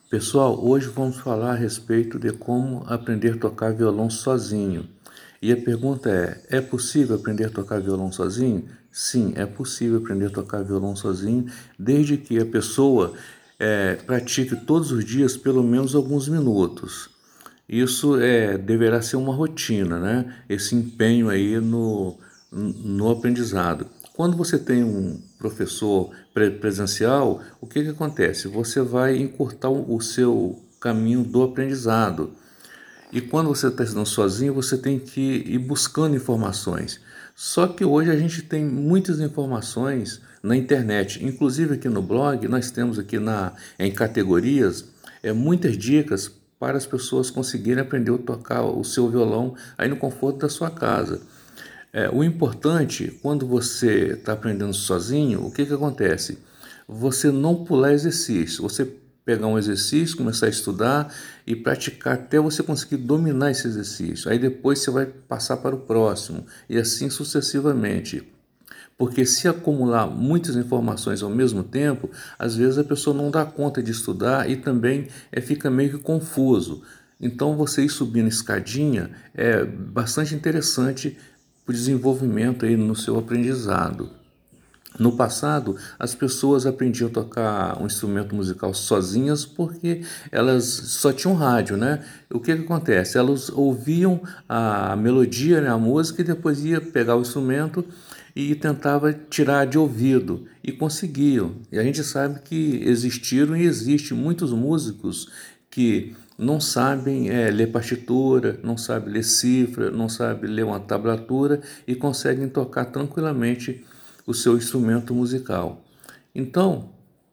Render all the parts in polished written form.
Pessoal, hoje vamos falar a respeito de como aprender a tocar violão sozinho. E a pergunta é possível aprender a tocar violão sozinho? Sim, é possível aprender a tocar violão sozinho, desde que a pessoa pratique todos os dias pelo menos alguns minutos. Isso deverá ser uma rotina, né? Esse empenho aí no aprendizado. Quando você tem um professor presencial, o que acontece? Você vai encurtar o seu caminho do aprendizado. E quando você está estudando sozinho, você tem que ir buscando informações. Só que hoje a gente tem muitas informações na internet. Inclusive aqui no blog, nós temos aqui em categorias muitas dicas para as pessoas conseguirem aprender a tocar o seu violão aí no conforto da sua casa. O importante, quando você está aprendendo sozinho, o que acontece? Você não pular exercício, você pegar um exercício, começar a estudar e praticar até você conseguir dominar esse exercício. Aí depois você vai passar para o próximo e assim sucessivamente. Porque se acumular muitas informações ao mesmo tempo, às vezes a pessoa não dá conta de estudar e também fica meio que confuso. Então você ir subindo escadinha é bastante interessante para o desenvolvimento aí no seu aprendizado. No passado, as pessoas aprendiam a tocar um instrumento musical sozinhas porque elas só tinham rádio, né? O que acontece? Elas ouviam a melodia, né, a música, e depois ia pegar o instrumento e tentava tirar de ouvido e conseguiam. E a gente sabe que existiram e existem muitos músicos que não sabem ler partitura, não sabem ler cifra, não sabem ler uma tablatura e conseguem tocar tranquilamente o seu instrumento musical. Então,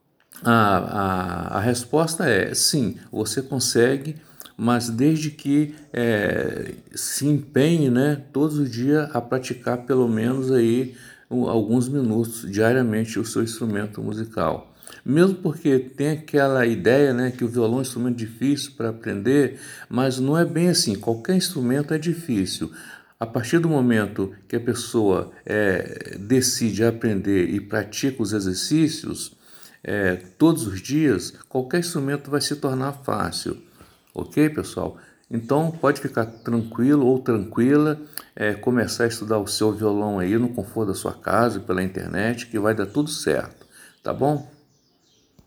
a resposta é sim, você consegue, mas desde que se empenhe, né, todos os dias a praticar pelo menos aí alguns minutos diariamente o seu instrumento musical. Mesmo porque tem aquela ideia, né, que o violão é um instrumento difícil para aprender, mas não é bem assim. Qualquer instrumento é difícil. A partir do momento que a pessoa decide aprender e pratica os exercícios todos os dias, qualquer instrumento vai se tornar fácil. Ok, pessoal? Então pode ficar tranquilo ou tranquila, começar a estudar o seu violão aí no conforto da sua casa, pela internet, que vai dar tudo certo, tá bom?